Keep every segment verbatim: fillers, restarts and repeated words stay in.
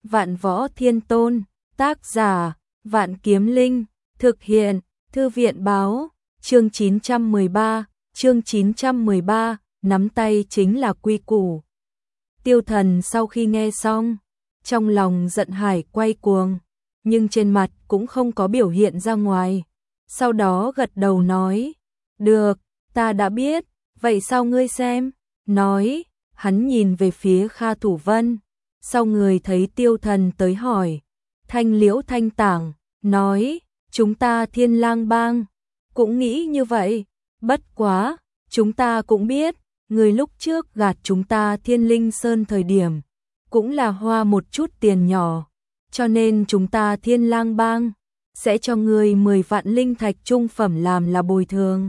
Vạn Võ Thiên Tôn, tác giả, Vạn Kiếm Linh, thực hiện, Thư viện báo, chương chín trăm mười ba, chương chín trăm mười ba, nắm tay chính là quy củ. Tiêu Thần sau khi nghe xong, trong lòng giận hải quay cuồng, nhưng trên mặt cũng không có biểu hiện ra ngoài. Sau đó gật đầu nói, được, ta đã biết, vậy sao ngươi xem, nói, hắn nhìn về phía Kha Thủ Vân, sau người thấy Tiêu Thần tới hỏi, Thanh Liễu Thanh Tảng, nói, chúng ta Thiên Lang Bang, cũng nghĩ như vậy, bất quá, chúng ta cũng biết, người lúc trước gạt chúng ta Thiên Linh Sơn thời điểm, cũng là hoa một chút tiền nhỏ, cho nên chúng ta Thiên Lang Bang sẽ cho người mười vạn linh thạch trung phẩm làm là bồi thường.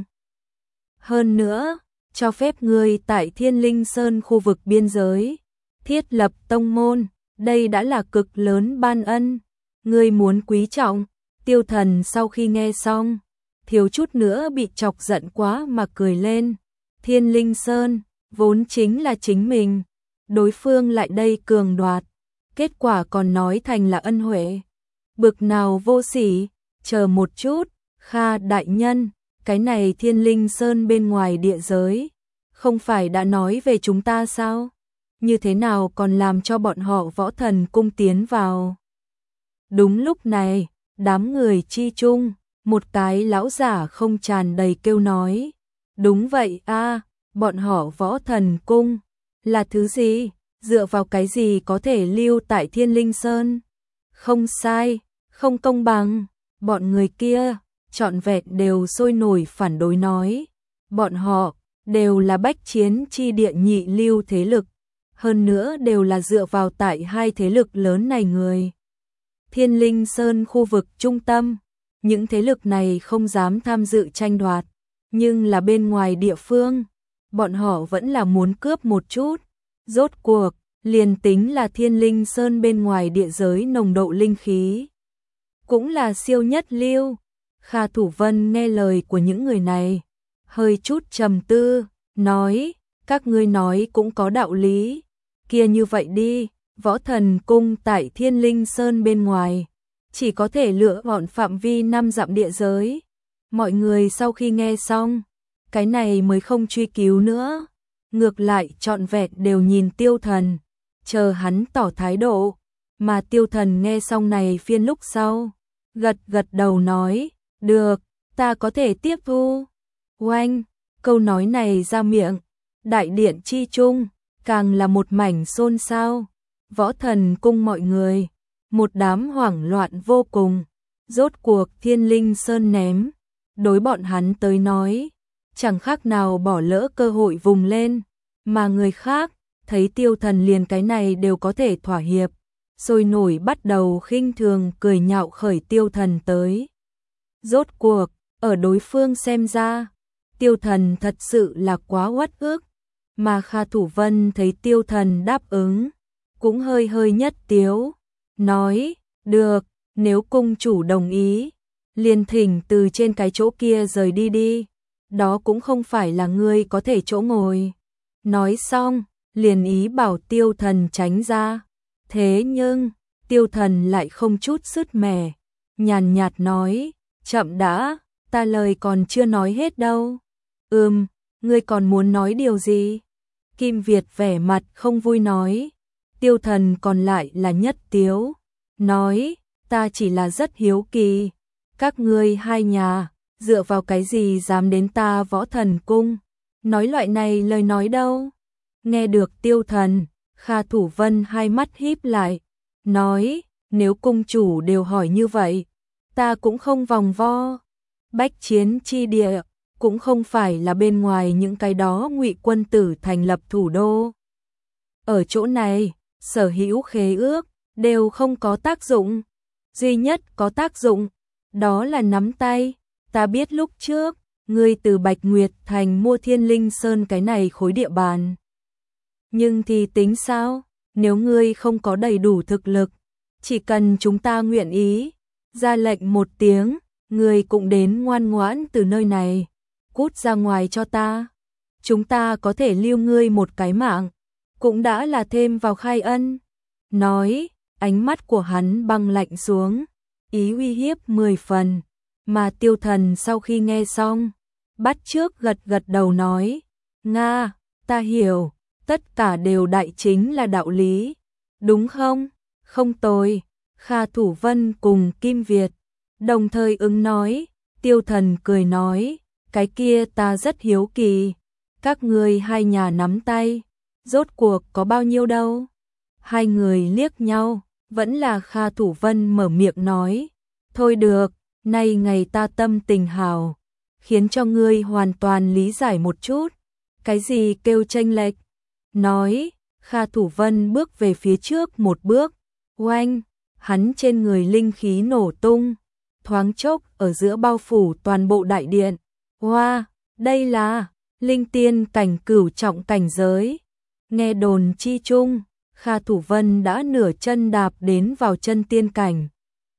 Hơn nữa, cho phép người tại Thiên Linh Sơn khu vực biên giới thiết lập tông môn, đây đã là cực lớn ban ân, người muốn quý trọng. Tiêu Thần sau khi nghe xong, thiếu chút nữa bị chọc giận quá mà cười lên. Thiên Linh Sơn vốn chính là chính mình, đối phương lại đây cường đoạt, kết quả còn nói thành là ân huệ, bực nào vô sỉ. Chờ một chút, Kha đại nhân, cái này Thiên Linh Sơn bên ngoài địa giới, không phải đã nói về chúng ta sao? Như thế nào còn làm cho bọn họ Võ Thần Cung tiến vào? Đúng lúc này, đám người chi chung, một cái lão giả không tràn đầy kêu nói, đúng vậy a, bọn họ Võ Thần Cung là thứ gì? Dựa vào cái gì có thể lưu tại Thiên Linh Sơn? Không sai, không công bằng. Bọn người kia trọn vẹn đều sôi nổi phản đối nói, bọn họ đều là bách chiến chi địa nhị lưu thế lực, hơn nữa đều là dựa vào tại hai thế lực lớn này người. Thiên Linh Sơn khu vực trung tâm, những thế lực này không dám tham dự tranh đoạt, nhưng là bên ngoài địa phương, bọn họ vẫn là muốn cướp một chút. Rốt cuộc, liền tính là Thiên Linh Sơn bên ngoài địa giới nồng độ linh khí, cũng là siêu nhất lưu. Kha Thủ Vân nghe lời của những người này, hơi chút trầm tư, nói, các ngươi nói cũng có đạo lý, kia như vậy đi, Võ Thần Cung tại Thiên Linh Sơn bên ngoài, chỉ có thể lựa chọn phạm vi năm dặm địa giới. Mọi người sau khi nghe xong, cái này mới không truy cứu nữa, ngược lại trọn vẹn đều nhìn Tiêu Thần, chờ hắn tỏ thái độ, mà Tiêu Thần nghe xong này phiên lúc sau, gật gật đầu nói, được, ta có thể tiếp thu. Oanh, câu nói này ra miệng, đại điện chi chung, càng là một mảnh xôn xao. Võ Thần Cung mọi người, một đám hoảng loạn vô cùng, rốt cuộc Thiên Linh Sơn ném, đối bọn hắn tới nói, chẳng khác nào bỏ lỡ cơ hội vùng lên, mà người khác, thấy Tiêu Thần liền cái này đều có thể thỏa hiệp, sôi nổi bắt đầu khinh thường cười nhạo khởi Tiêu Thần tới. Rốt cuộc, ở đối phương xem ra, Tiêu Thần thật sự là quá uất ức, mà Kha Thủ Vân thấy Tiêu Thần đáp ứng, cũng hơi hơi nhất tiếu, nói, được, nếu cung chủ đồng ý, liền thỉnh từ trên cái chỗ kia rời đi đi, đó cũng không phải là ngươi có thể chỗ ngồi. Nói xong, liền ý bảo Tiêu Thần tránh ra, thế nhưng, Tiêu Thần lại không chút sứt mẻ, nhàn nhạt nói, chậm đã, ta lời còn chưa nói hết đâu. Ừm, ngươi còn muốn nói điều gì? Kim Việt vẻ mặt không vui nói. Tiêu Thần còn lại là nhất tiếu, nói, ta chỉ là rất hiếu kỳ, các ngươi hai nhà, dựa vào cái gì dám đến ta Võ Thần Cung, nói loại này lời nói đâu. Nghe được Tiêu Thần, Kha Thủ Vân hai mắt híp lại, nói, nếu cung chủ đều hỏi như vậy, ta cũng không vòng vo, bách chiến chi địa, cũng không phải là bên ngoài những cái đó ngụy quân tử thành lập thủ đô. Ở chỗ này, sở hữu khế ước, đều không có tác dụng, duy nhất có tác dụng, đó là nắm tay. Ta biết lúc trước, ngươi từ Bạch Nguyệt Thành mua Thiên Linh Sơn cái này khối địa bàn. Nhưng thì tính sao, nếu ngươi không có đầy đủ thực lực, chỉ cần chúng ta nguyện ý, ra lệnh một tiếng, ngươi cũng đến ngoan ngoãn từ nơi này, cút ra ngoài cho ta. Chúng ta có thể lưu ngươi một cái mạng, cũng đã là thêm vào khai ân. Nói, ánh mắt của hắn băng lạnh xuống, ý uy hiếp mười phần, mà Tiêu Thần sau khi nghe xong, bắt chước gật gật đầu nói, Nga, ta hiểu, tất cả đều đại chính là đạo lý, đúng không? Không tồi. Kha Thủ Vân cùng Kim Việt đồng thời ứng nói. Tiêu Thần cười nói, cái kia ta rất hiếu kỳ, các người hai nhà nắm tay, rốt cuộc có bao nhiêu đâu? Hai người liếc nhau, vẫn là Kha Thủ Vân mở miệng nói, thôi được, nay ngày ta tâm tình hào, khiến cho ngươi hoàn toàn lý giải một chút, cái gì kêu chênh lệch? Nói, Kha Thủ Vân bước về phía trước một bước, oanh, hắn trên người linh khí nổ tung, thoáng chốc ở giữa bao phủ toàn bộ đại điện. Hoa, wow, đây là linh tiên cảnh cửu trọng cảnh giới. Nghe đồn chi chung, Kha Thủ Vân đã nửa chân đạp đến vào chân tiên cảnh.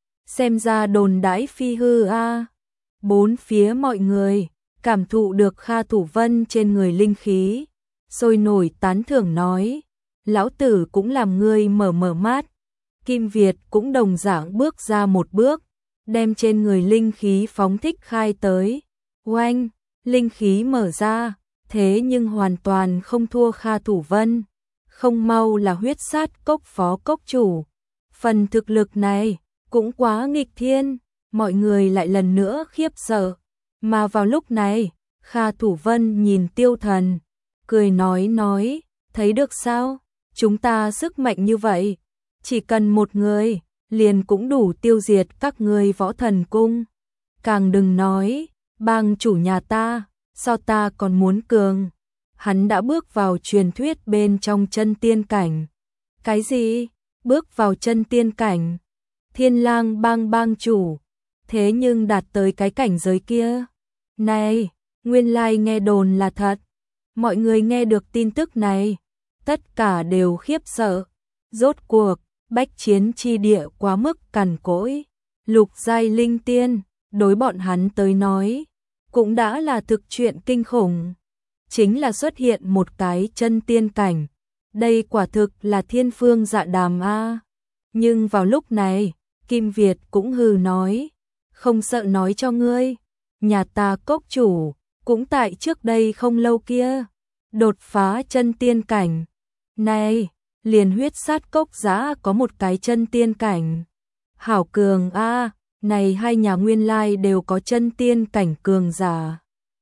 Xem ra đồn đãi phi hư a. À. Bốn phía mọi người cảm thụ được Kha Thủ Vân trên người linh khí, sôi nổi tán thưởng nói, lão tử cũng làm ngươi mở mở mắt. Kim Việt cũng đồng dạng bước ra một bước, đem trên người linh khí phóng thích khai tới. Oanh, linh khí mở ra, thế nhưng hoàn toàn không thua Kha Thủ Vân. Không mau là huyết sát cốc phó cốc chủ. Phần thực lực này cũng quá nghịch thiên, mọi người lại lần nữa khiếp sợ. Mà vào lúc này, Kha Thủ Vân nhìn Tiêu Thần, cười nói nói, thấy được sao, chúng ta sức mạnh như vậy, chỉ cần một người, liền cũng đủ tiêu diệt các ngươi Võ Thần Cung. Càng đừng nói, bang chủ nhà ta, so ta còn muốn cường. Hắn đã bước vào truyền thuyết bên trong chân tiên cảnh. Cái gì? Bước vào chân tiên cảnh? Thiên Lang bang bang chủ, thế nhưng đạt tới cái cảnh giới kia. Này, nguyên lai nghe đồn là thật. Mọi người nghe được tin tức này, tất cả đều khiếp sợ. Rốt cuộc, bách chiến chi địa quá mức cằn cỗi. Lục giai linh tiên, đối bọn hắn tới nói, cũng đã là thực chuyện kinh khủng. Chính là xuất hiện một cái chân tiên cảnh. Đây quả thực là thiên phương dạ đàm a. Nhưng vào lúc này, Kim Việt cũng hừ nói, không sợ nói cho ngươi, nhà ta cốc chủ, cũng tại trước đây không lâu kia, đột phá chân tiên cảnh. Này, liền huyết sát cốc giã có một cái chân tiên cảnh. Hảo cường a, à, này hai nhà nguyên lai đều có chân tiên cảnh cường giả.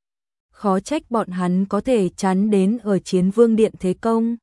Khó trách bọn hắn có thể chắn đến ở Chiến Vương Điện thế công.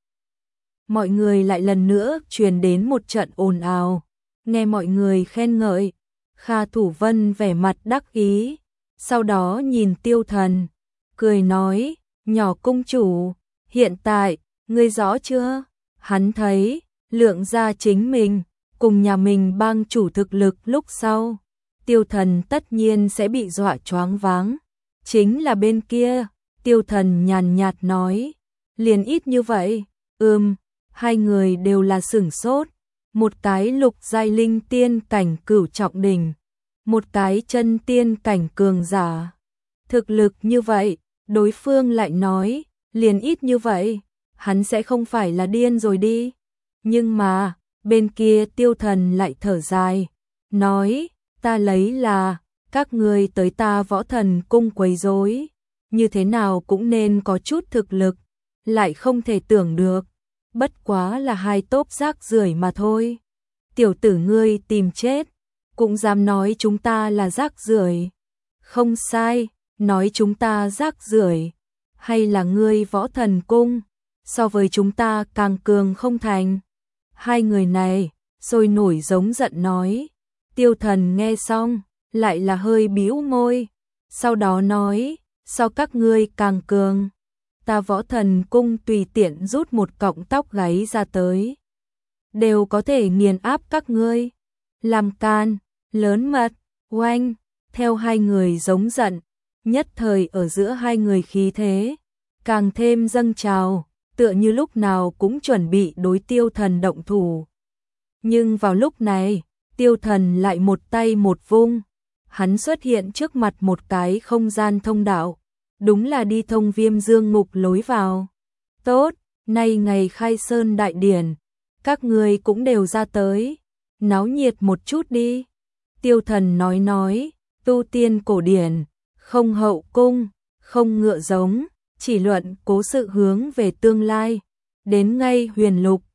Mọi người lại lần nữa truyền đến một trận ồn ào, nghe mọi người khen ngợi. Kha Thủ Vân vẻ mặt đắc ý, sau đó nhìn Tiêu Thần, cười nói, nhỏ cung chủ, hiện tại, ngươi rõ chưa? Hắn thấy, lượng ra chính mình, cùng nhà mình bang chủ thực lực lúc sau, Tiêu Thần tất nhiên sẽ bị dọa choáng váng. Chính là bên kia, Tiêu Thần nhàn nhạt nói, liền ít như vậy, ừm, hai người đều là sửng sốt, một cái lục giai linh tiên cảnh cửu trọng đỉnh, một cái chân tiên cảnh cường giả. Thực lực như vậy, đối phương lại nói, liền ít như vậy, hắn sẽ không phải là điên rồi đi. Nhưng mà, bên kia Tiêu Thần lại thở dài, nói, ta lấy là, các ngươi tới ta Võ Thần Cung quấy rối, như thế nào cũng nên có chút thực lực, lại không thể tưởng được, bất quá là hai tốp rác rưởi mà thôi. Tiểu tử ngươi tìm chết, cũng dám nói chúng ta là rác rưởi. Không sai, nói chúng ta rác rưởi, hay là ngươi Võ Thần Cung, so với chúng ta càng cường không thành. Hai người này, sôi nổi giống giận nói. Tiêu Thần nghe xong, lại là hơi bĩu môi, sau đó nói, so các ngươi càng cường, ta Võ Thần Cung tùy tiện rút một cọng tóc gáy ra tới, đều có thể nghiền áp các ngươi. Làm can, lớn mật, oanh, theo hai người giống giận, nhất thời ở giữa hai người khí thế, càng thêm dâng trào, tựa như lúc nào cũng chuẩn bị đối Tiêu Thần động thủ. Nhưng vào lúc này, Tiêu Thần lại một tay một vung, hắn xuất hiện trước mặt một cái không gian thông đạo, đúng là đi thông Viêm Dương Ngục lối vào. Tốt, nay ngày khai sơn đại điển, các người cũng đều ra tới, náo nhiệt một chút đi. Tiêu Thần nói nói, tu tiên cổ điển, không hậu cung, không ngựa giống, chỉ luận cố sự hướng về tương lai. Đến ngay huyền lục,